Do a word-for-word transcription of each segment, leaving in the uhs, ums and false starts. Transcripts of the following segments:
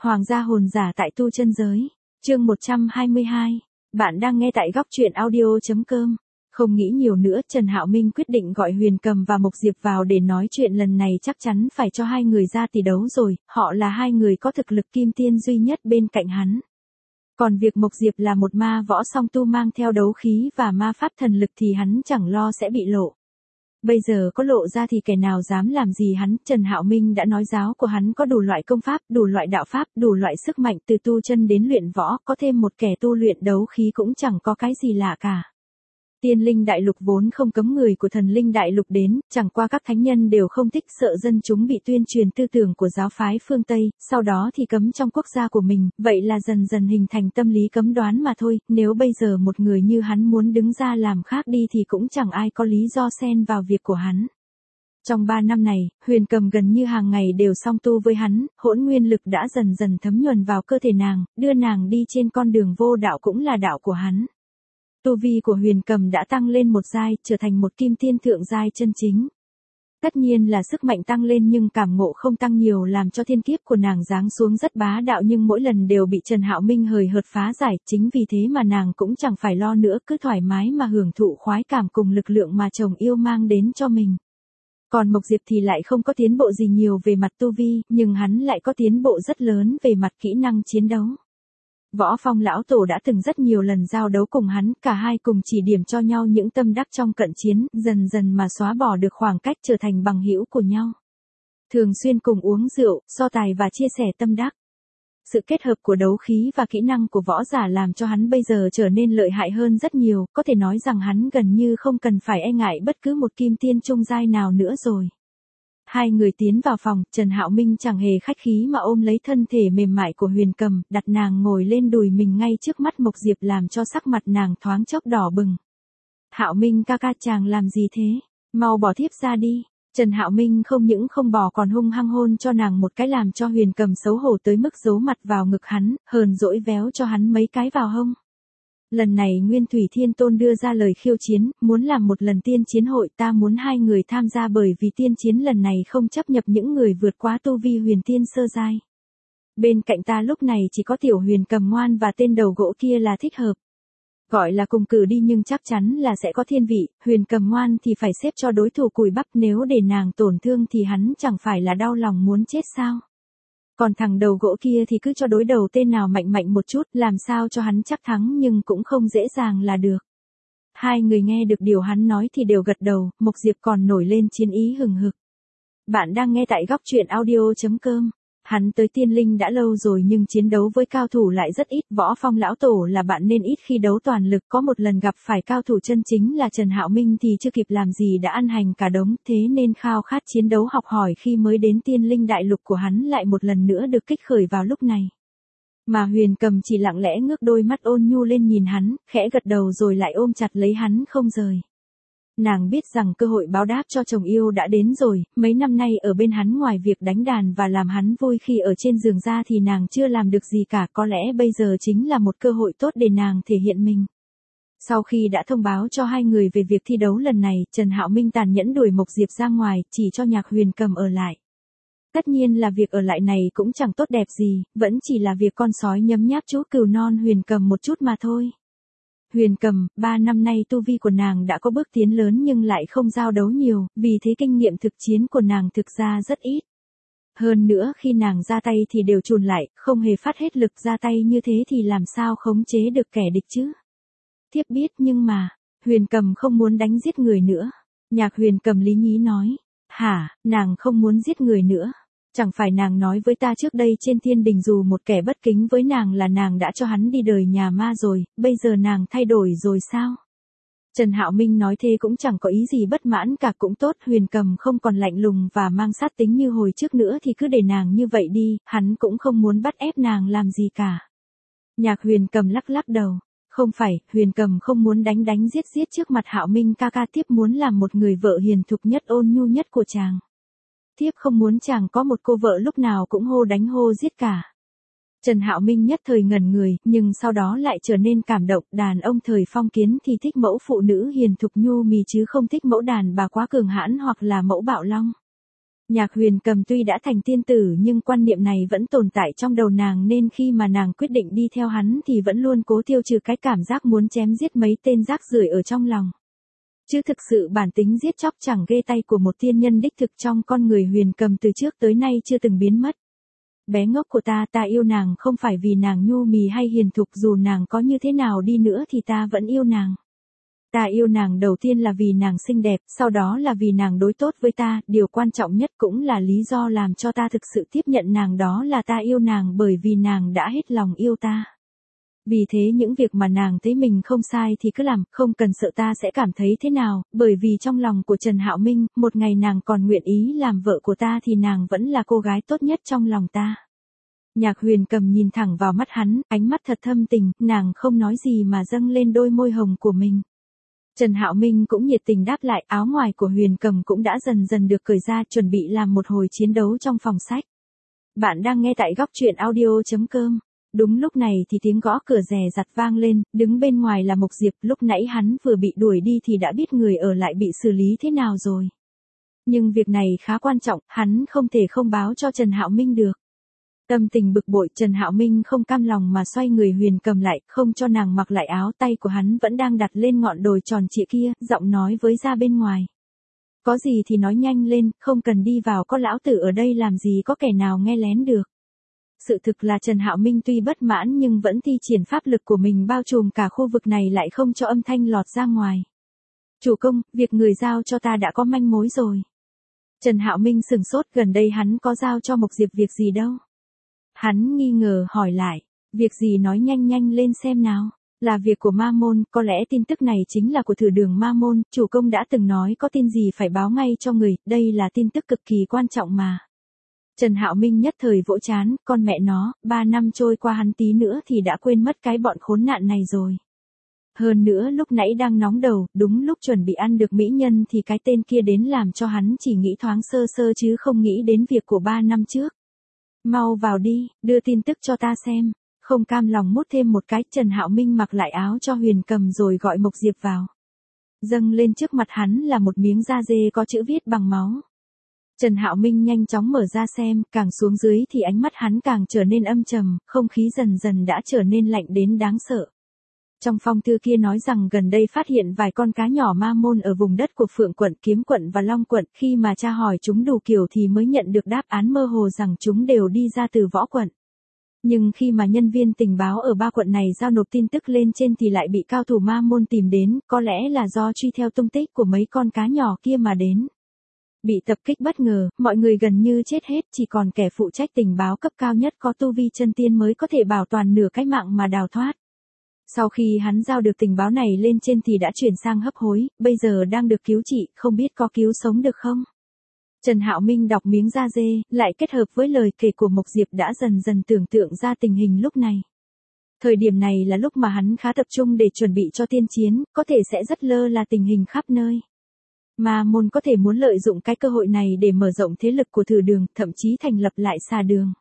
Hoàng gia hồn giả tại tu chân giới. Chương một trăm hai mươi hai. Bạn đang nghe tại góc truyện audio chấm com. Không nghĩ nhiều nữa, Trần Hạo Minh quyết định gọi Huyền Cầm và Mộc Diệp vào để nói chuyện lần này chắc chắn phải cho hai người ra tỷ đấu rồi, họ là hai người có thực lực kim tiên duy nhất bên cạnh hắn. Còn việc Mộc Diệp là một ma võ song tu mang theo đấu khí và ma pháp thần lực thì hắn chẳng lo sẽ bị lộ. Bây giờ có lộ ra thì kẻ nào dám làm gì hắn. Trần Hạo Minh đã nói giáo của hắn có đủ loại công pháp, đủ loại đạo pháp, đủ loại sức mạnh từ tu chân đến luyện võ, có thêm một kẻ tu luyện đấu khí cũng chẳng có cái gì lạ cả. Tiên linh đại lục vốn không cấm người của thần linh đại lục đến, chẳng qua các thánh nhân đều không thích sợ dân chúng bị tuyên truyền tư tưởng của giáo phái phương Tây, sau đó thì cấm trong quốc gia của mình, vậy là dần dần hình thành tâm lý cấm đoán mà thôi, nếu bây giờ một người như hắn muốn đứng ra làm khác đi thì cũng chẳng ai có lý do xen vào việc của hắn. Trong ba năm này, Huyền Cầm gần như hàng ngày đều song tu với hắn, hỗn nguyên lực đã dần dần thấm nhuần vào cơ thể nàng, đưa nàng đi trên con đường vô đạo cũng là đạo của hắn. Tu vi của Huyền Cầm đã tăng lên một giai, trở thành một kim tiên thượng giai chân chính. Tất nhiên là sức mạnh tăng lên nhưng cảm ngộ không tăng nhiều làm cho thiên kiếp của nàng giáng xuống rất bá đạo nhưng mỗi lần đều bị Trần Hạo Minh hời hợt phá giải, chính vì thế mà nàng cũng chẳng phải lo nữa, cứ thoải mái mà hưởng thụ khoái cảm cùng lực lượng mà chồng yêu mang đến cho mình. Còn Mộc Diệp thì lại không có tiến bộ gì nhiều về mặt tu vi, nhưng hắn lại có tiến bộ rất lớn về mặt kỹ năng chiến đấu. Võ Phong lão tổ đã từng rất nhiều lần giao đấu cùng hắn, cả hai cùng chỉ điểm cho nhau những tâm đắc trong cận chiến, dần dần mà xóa bỏ được khoảng cách trở thành bằng hữu của nhau. Thường xuyên cùng uống rượu, so tài và chia sẻ tâm đắc. Sự kết hợp của đấu khí và kỹ năng của võ giả làm cho hắn bây giờ trở nên lợi hại hơn rất nhiều, có thể nói rằng hắn gần như không cần phải e ngại bất cứ một kim tiên trung giai nào nữa rồi. Hai người tiến vào phòng, Trần Hạo Minh chẳng hề khách khí mà ôm lấy thân thể mềm mại của Huyền Cầm, đặt nàng ngồi lên đùi mình ngay trước mắt Mộc Diệp làm cho sắc mặt nàng thoáng chốc đỏ bừng. Hạo Minh ca ca chàng làm gì thế? Mau bỏ thiếp ra đi. Trần Hạo Minh không những không bỏ còn hung hăng hôn cho nàng một cái làm cho Huyền Cầm xấu hổ tới mức giấu mặt vào ngực hắn, hờn dỗi véo cho hắn mấy cái vào hông. Lần này Nguyên Thủy Thiên Tôn đưa ra lời khiêu chiến, muốn làm một lần tiên chiến hội, ta muốn hai người tham gia bởi vì tiên chiến lần này không chấp nhập những người vượt quá tu vi huyền tiên sơ giai. Bên cạnh ta lúc này chỉ có tiểu Huyền Cầm ngoan và tên đầu gỗ kia là thích hợp. Gọi là cùng cử đi nhưng chắc chắn là sẽ có thiên vị, Huyền Cầm ngoan thì phải xếp cho đối thủ cùi bắp, nếu để nàng tổn thương thì hắn chẳng phải là đau lòng muốn chết sao. Còn thằng đầu gỗ kia thì cứ cho đối đầu tên nào mạnh mạnh một chút, làm sao cho hắn chắc thắng nhưng cũng không dễ dàng là được. Hai người nghe được điều hắn nói thì đều gật đầu, Mộc Diệp còn nổi lên chiến ý hừng hực. Bạn đang nghe tại góc truyện audio chấm com. Hắn tới tiên linh đã lâu rồi nhưng chiến đấu với cao thủ lại rất ít, Võ Phong lão tổ là bạn nên ít khi đấu toàn lực, có một lần gặp phải cao thủ chân chính là Trần Hạo Minh thì chưa kịp làm gì đã ăn hành cả đống, thế nên khao khát chiến đấu học hỏi khi mới đến tiên linh đại lục của hắn lại một lần nữa được kích khởi vào lúc này. Mà Huyền Cầm chỉ lặng lẽ ngước đôi mắt ôn nhu lên nhìn hắn, khẽ gật đầu rồi lại ôm chặt lấy hắn không rời. Nàng biết rằng cơ hội báo đáp cho chồng yêu đã đến rồi, mấy năm nay ở bên hắn ngoài việc đánh đàn và làm hắn vui khi ở trên giường ra thì nàng chưa làm được gì cả, có lẽ bây giờ chính là một cơ hội tốt để nàng thể hiện mình. Sau khi đã thông báo cho hai người về việc thi đấu lần này, Trần Hạo Minh tàn nhẫn đuổi Mộc Diệp ra ngoài, chỉ cho Nhạc Huyền Cầm ở lại. Tất nhiên là việc ở lại này cũng chẳng tốt đẹp gì, vẫn chỉ là việc con sói nhấm nháp chú cừu non Huyền Cầm một chút mà thôi. Huyền Cầm, ba năm nay tu vi của nàng đã có bước tiến lớn nhưng lại không giao đấu nhiều, vì thế kinh nghiệm thực chiến của nàng thực ra rất ít. Hơn nữa khi nàng ra tay thì đều chùn lại, không hề phát hết lực ra tay như thế thì làm sao khống chế được kẻ địch chứ? Thiếp biết nhưng mà, Huyền Cầm không muốn đánh giết người nữa. Nhạc Huyền Cầm lý nhí nói, hả, nàng không muốn giết người nữa. Chẳng phải nàng nói với ta trước đây trên thiên đình dù một kẻ bất kính với nàng là nàng đã cho hắn đi đời nhà ma rồi, bây giờ nàng thay đổi rồi sao? Trần Hạo Minh nói thế cũng chẳng có ý gì bất mãn cả, cũng tốt, Huyền Cầm không còn lạnh lùng và mang sát tính như hồi trước nữa thì cứ để nàng như vậy đi, hắn cũng không muốn bắt ép nàng làm gì cả. Nhạc Huyền Cầm lắc lắc đầu, không phải, Huyền Cầm không muốn đánh đánh giết giết trước mặt Hạo Minh ca ca, tiếp muốn làm một người vợ hiền thục nhất ôn nhu nhất của chàng. Thiếp không muốn chàng có một cô vợ lúc nào cũng hô đánh hô giết cả. Trần Hạo Minh nhất thời ngẩn người, nhưng sau đó lại trở nên cảm động, đàn ông thời phong kiến thì thích mẫu phụ nữ hiền thục nhu mì chứ không thích mẫu đàn bà quá cường hãn hoặc là mẫu bạo long. Nhạc Huyền Cầm tuy đã thành tiên tử nhưng quan niệm này vẫn tồn tại trong đầu nàng nên khi mà nàng quyết định đi theo hắn thì vẫn luôn cố tiêu trừ cái cảm giác muốn chém giết mấy tên rác rưởi ở trong lòng. Chứ thực sự bản tính giết chóc chẳng ghê tay của một tiên nhân đích thực trong con người Huyền Cầm từ trước tới nay chưa từng biến mất. Bé ngốc của ta, ta yêu nàng không phải vì nàng nhu mì hay hiền thục, dù nàng có như thế nào đi nữa thì ta vẫn yêu nàng. Ta yêu nàng đầu tiên là vì nàng xinh đẹp, sau đó là vì nàng đối tốt với ta, điều quan trọng nhất cũng là lý do làm cho ta thực sự tiếp nhận nàng, đó là ta yêu nàng bởi vì nàng đã hết lòng yêu ta. Vì thế những việc mà nàng thấy mình không sai thì cứ làm, không cần sợ ta sẽ cảm thấy thế nào, bởi vì trong lòng của Trần Hạo Minh, một ngày nàng còn nguyện ý làm vợ của ta thì nàng vẫn là cô gái tốt nhất trong lòng ta. Nhạc Huyền Cầm nhìn thẳng vào mắt hắn, ánh mắt thật thâm tình, nàng không nói gì mà dâng lên đôi môi hồng của mình. Trần Hạo Minh cũng nhiệt tình đáp lại, áo ngoài của Huyền Cầm cũng đã dần dần được cởi ra, chuẩn bị làm một hồi chiến đấu trong phòng sách. Bạn đang nghe tại góc truyện audio chấm com. Đúng lúc này thì tiếng gõ cửa rè rặt vang lên, đứng bên ngoài là Mộc Diệp, lúc nãy hắn vừa bị đuổi đi thì đã biết người ở lại bị xử lý thế nào rồi. Nhưng việc này khá quan trọng, hắn không thể không báo cho Trần Hạo Minh được. Tâm tình bực bội, Trần Hạo Minh không cam lòng mà xoay người Huyền Cầm lại, không cho nàng mặc lại áo, tay của hắn vẫn đang đặt lên ngọn đồi tròn trịa kia, giọng nói với ra bên ngoài. Có gì thì nói nhanh lên, không cần đi vào, có lão tử ở đây làm gì có kẻ nào nghe lén được. Sự thực là Trần Hạo Minh tuy bất mãn nhưng vẫn thi triển pháp lực của mình bao trùm cả khu vực này lại không cho âm thanh lọt ra ngoài. Chủ công, việc người giao cho ta đã có manh mối rồi. Trần Hạo Minh sừng sốt, gần đây hắn có giao cho Mộc Diệp việc gì đâu. Hắn nghi ngờ hỏi lại, việc gì nói nhanh nhanh lên xem nào. Là việc của Ma Môn, có lẽ tin tức này chính là của Thử Đường Ma Môn, chủ công đã từng nói có tin gì phải báo ngay cho người, đây là tin tức cực kỳ quan trọng mà. Trần Hạo Minh nhất thời vỗ chán, con mẹ nó, ba năm trôi qua hắn tí nữa thì đã quên mất cái bọn khốn nạn này rồi. Hơn nữa lúc nãy đang nóng đầu, đúng lúc chuẩn bị ăn được mỹ nhân thì cái tên kia đến làm cho hắn chỉ nghĩ thoáng sơ sơ chứ không nghĩ đến việc của ba năm trước. Mau vào đi, đưa tin tức cho ta xem. Không cam lòng mút thêm một cái, Trần Hạo Minh mặc lại áo cho Huyền Cầm rồi gọi Mộc Diệp vào. Dâng lên trước mặt hắn là một miếng da dê có chữ viết bằng máu. Trần Hạo Minh nhanh chóng mở ra xem, càng xuống dưới thì ánh mắt hắn càng trở nên âm trầm, không khí dần dần đã trở nên lạnh đến đáng sợ. Trong phong thư kia nói rằng gần đây phát hiện vài con cá nhỏ ma môn ở vùng đất của Phượng quận, Kiếm quận và Long quận, khi mà tra hỏi chúng đủ kiểu thì mới nhận được đáp án mơ hồ rằng chúng đều đi ra từ Võ quận. Nhưng khi mà nhân viên tình báo ở ba quận này giao nộp tin tức lên trên thì lại bị cao thủ ma môn tìm đến, có lẽ là do truy theo tung tích của mấy con cá nhỏ kia mà đến. Bị tập kích bất ngờ, mọi người gần như chết hết, chỉ còn kẻ phụ trách tình báo cấp cao nhất có tu vi chân tiên mới có thể bảo toàn nửa cái mạng mà đào thoát. Sau khi hắn giao được tình báo này lên trên thì đã chuyển sang hấp hối, bây giờ đang được cứu trị, không biết có cứu sống được không? Trần Hạo Minh đọc miếng da dê, lại kết hợp với lời kể của Mộc Diệp đã dần dần tưởng tượng ra tình hình lúc này. Thời điểm này là lúc mà hắn khá tập trung để chuẩn bị cho tiên chiến, có thể sẽ rất lơ là tình hình khắp nơi. Ma môn có thể muốn lợi dụng cái cơ hội này để mở rộng thế lực của Thử Đường, thậm chí thành lập lại xà đường.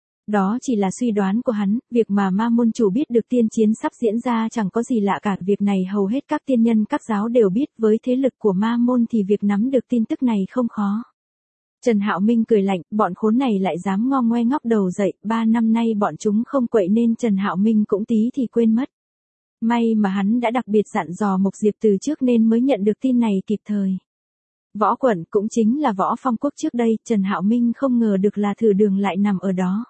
Đó chỉ là suy đoán của hắn, việc mà ma môn chủ biết được tiên chiến sắp diễn ra chẳng có gì lạ cả, việc này hầu hết các tiên nhân các giáo đều biết, với thế lực của ma môn thì việc nắm được tin tức này không khó. Trần Hạo Minh cười lạnh, bọn khốn này lại dám ngo ngoe ngóc đầu dậy, ba năm nay bọn chúng không quậy nên Trần Hạo Minh cũng tí thì quên mất. May mà hắn đã đặc biệt dặn dò Mộc Diệp từ trước nên mới nhận được tin này kịp thời. Võ quận cũng chính là Võ Phong quốc trước đây, Trần Hạo Minh không ngờ được là Thử Đường lại nằm ở đó.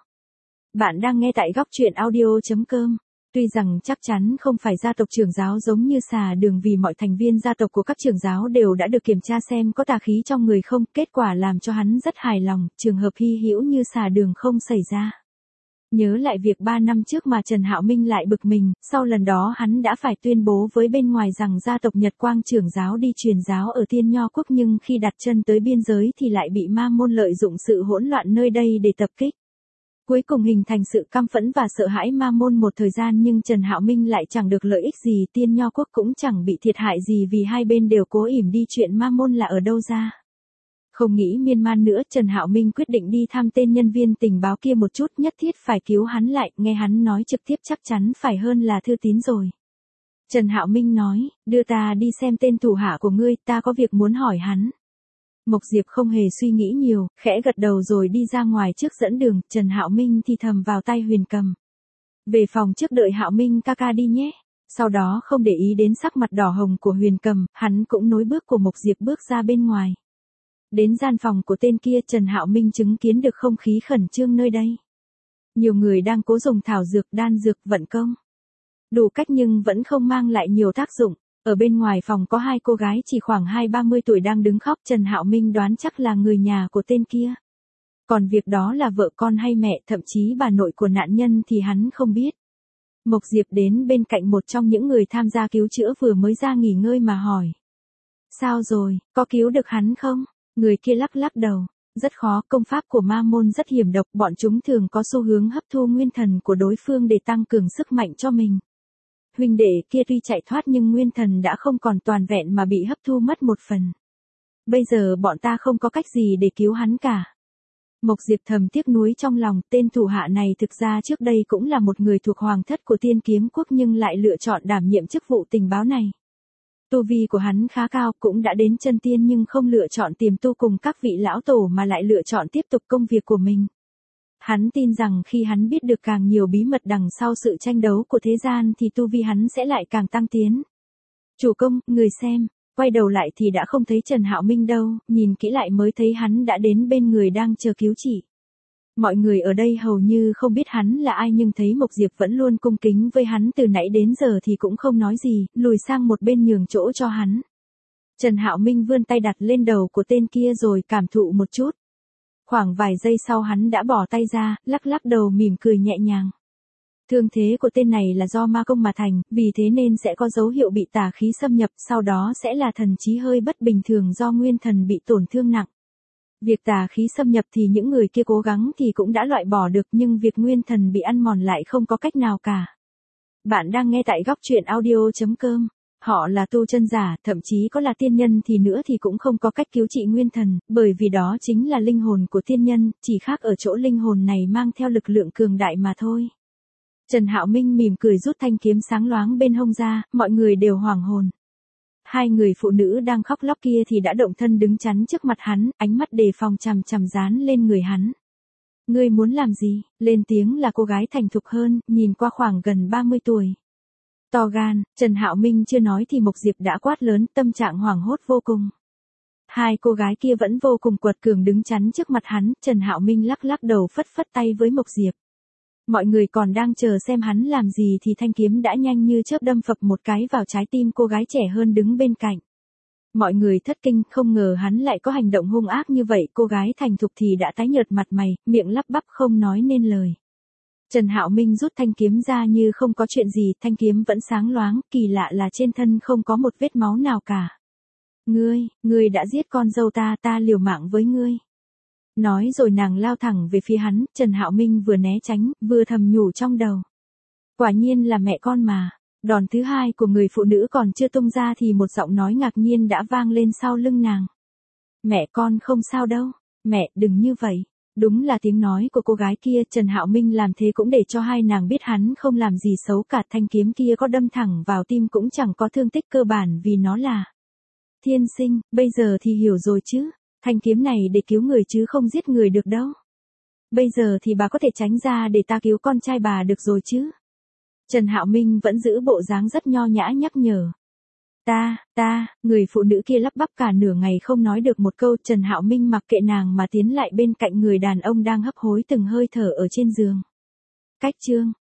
Bạn đang nghe tại góc truyện audio chấm com. Tuy rằng chắc chắn không phải gia tộc trưởng giáo giống như xà đường vì mọi thành viên gia tộc của các trưởng giáo đều đã được kiểm tra xem có tà khí trong người không, kết quả làm cho hắn rất hài lòng, trường hợp hy hữu như xà đường không xảy ra. Nhớ lại việc ba năm trước mà Trần Hạo Minh lại bực mình, sau lần đó hắn đã phải tuyên bố với bên ngoài rằng gia tộc Nhật Quang trưởng giáo đi truyền giáo ở Tiên Nho Quốc nhưng khi đặt chân tới biên giới thì lại bị ma môn lợi dụng sự hỗn loạn nơi đây để tập kích. Cuối cùng hình thành sự căm phẫn và sợ hãi ma môn một thời gian nhưng Trần Hạo Minh lại chẳng được lợi ích gì, Tiên Nho Quốc cũng chẳng bị thiệt hại gì vì hai bên đều cố ỉm đi chuyện ma môn là ở đâu ra. Không nghĩ miên man nữa, Trần Hạo Minh quyết định đi thăm tên nhân viên tình báo kia một chút, nhất thiết phải cứu hắn lại, nghe hắn nói trực tiếp chắc chắn phải hơn là thư tín rồi. Trần Hạo Minh nói, đưa ta đi xem tên thủ hạ của ngươi, ta có việc muốn hỏi hắn. Mộc Diệp không hề suy nghĩ nhiều, khẽ gật đầu rồi đi ra ngoài trước dẫn đường, Trần Hạo Minh thì thầm vào tai Huyền Cầm. Về phòng trước đợi Hạo Minh ca ca đi nhé. Sau đó không để ý đến sắc mặt đỏ hồng của Huyền Cầm, hắn cũng nối bước của Mộc Diệp bước ra bên ngoài. Đến gian phòng của tên kia, Trần Hạo Minh chứng kiến được không khí khẩn trương nơi đây. Nhiều người đang cố dùng thảo dược, đan dược, vận công. Đủ cách nhưng vẫn không mang lại nhiều tác dụng. Ở bên ngoài phòng có hai cô gái chỉ khoảng hai ba mươi tuổi đang đứng khóc, Trần Hạo Minh đoán chắc là người nhà của tên kia. Còn việc đó là vợ con hay mẹ, thậm chí bà nội của nạn nhân thì hắn không biết. Mộc Diệp đến bên cạnh một trong những người tham gia cứu chữa vừa mới ra nghỉ ngơi mà hỏi. Sao rồi, có cứu được hắn không? Người kia lắc lắc đầu. Rất khó, công pháp của ma môn rất hiểm độc, bọn chúng thường có xu hướng hấp thu nguyên thần của đối phương để tăng cường sức mạnh cho mình. Huynh đệ kia tuy chạy thoát nhưng nguyên thần đã không còn toàn vẹn mà bị hấp thu mất một phần. Bây giờ bọn ta không có cách gì để cứu hắn cả. Mộc Diệp thầm tiếc nuối trong lòng, tên thủ hạ này thực ra trước đây cũng là một người thuộc hoàng thất của Tiên Kiếm Quốc nhưng lại lựa chọn đảm nhiệm chức vụ tình báo này. Tu vi của hắn khá cao, cũng đã đến chân tiên nhưng không lựa chọn tiềm tu cùng các vị lão tổ mà lại lựa chọn tiếp tục công việc của mình. Hắn tin rằng khi hắn biết được càng nhiều bí mật đằng sau sự tranh đấu của thế gian thì tu vi hắn sẽ lại càng tăng tiến. Chủ công, người xem, quay đầu lại thì đã không thấy Trần Hạo Minh đâu, nhìn kỹ lại mới thấy hắn đã đến bên người đang chờ cứu trị. Mọi người ở đây hầu như không biết hắn là ai nhưng thấy Mộc Diệp vẫn luôn cung kính với hắn từ nãy đến giờ thì cũng không nói gì, lùi sang một bên nhường chỗ cho hắn. Trần Hạo Minh vươn tay đặt lên đầu của tên kia rồi cảm thụ một chút. Khoảng vài giây sau hắn đã bỏ tay ra, lắc lắc đầu mỉm cười nhẹ nhàng. Thương thế của tên này là do ma công mà thành, vì thế nên sẽ có dấu hiệu bị tà khí xâm nhập, sau đó sẽ là thần trí hơi bất bình thường do nguyên thần bị tổn thương nặng. Việc tà khí xâm nhập thì những người kia cố gắng thì cũng đã loại bỏ được nhưng việc nguyên thần bị ăn mòn lại không có cách nào cả. Bạn đang nghe tại góc truyện audio chấm com. Họ là tu chân giả, thậm chí có là tiên nhân thì nữa thì cũng không có cách cứu trị nguyên thần, bởi vì đó chính là linh hồn của tiên nhân, chỉ khác ở chỗ linh hồn này mang theo lực lượng cường đại mà thôi. Trần Hạo Minh mỉm cười rút thanh kiếm sáng loáng bên hông ra, mọi người đều hoảng hồn. Hai người phụ nữ đang khóc lóc kia thì đã động thân đứng chắn trước mặt hắn, ánh mắt đề phòng chằm chằm dán lên người hắn. Ngươi muốn làm gì? Lên tiếng là cô gái thành thục hơn, nhìn qua khoảng gần ba mươi tuổi. To gan, Trần Hạo Minh chưa nói thì Mộc Diệp đã quát lớn, tâm trạng hoảng hốt vô cùng. Hai cô gái kia vẫn vô cùng quật cường đứng chắn trước mặt hắn, Trần Hạo Minh lắc lắc đầu phất phất tay với Mộc Diệp. Mọi người còn đang chờ xem hắn làm gì thì thanh kiếm đã nhanh như chớp đâm phập một cái vào trái tim cô gái trẻ hơn đứng bên cạnh. Mọi người thất kinh, không ngờ hắn lại có hành động hung ác như vậy, cô gái thành thục thì đã tái nhợt mặt mày, miệng lắp bắp không nói nên lời. Trần Hạo Minh rút thanh kiếm ra như không có chuyện gì, thanh kiếm vẫn sáng loáng, kỳ lạ là trên thân không có một vết máu nào cả. Ngươi, ngươi đã giết con dâu ta, ta liều mạng với ngươi. Nói rồi nàng lao thẳng về phía hắn, Trần Hạo Minh vừa né tránh, vừa thầm nhủ trong đầu. Quả nhiên là mẹ con mà. Đòn thứ hai của người phụ nữ còn chưa tung ra thì một giọng nói ngạc nhiên đã vang lên sau lưng nàng. Mẹ con không sao đâu, mẹ đừng như vậy. Đúng là tiếng nói của cô gái kia, Trần Hạo Minh làm thế cũng để cho hai nàng biết hắn không làm gì xấu cả, thanh kiếm kia có đâm thẳng vào tim cũng chẳng có thương tích cơ bản vì nó là thiên sinh, bây giờ thì hiểu rồi chứ, thanh kiếm này để cứu người chứ không giết người được đâu. Bây giờ thì bà có thể tránh ra để ta cứu con trai bà được rồi chứ. Trần Hạo Minh vẫn giữ bộ dáng rất nho nhã nhắc nhở. Ta, ta, người phụ nữ kia lắp bắp cả nửa ngày không nói được một câu, Trần Hạo Minh mặc kệ nàng mà tiến lại bên cạnh người đàn ông đang hấp hối từng hơi thở ở trên giường. Cách chương,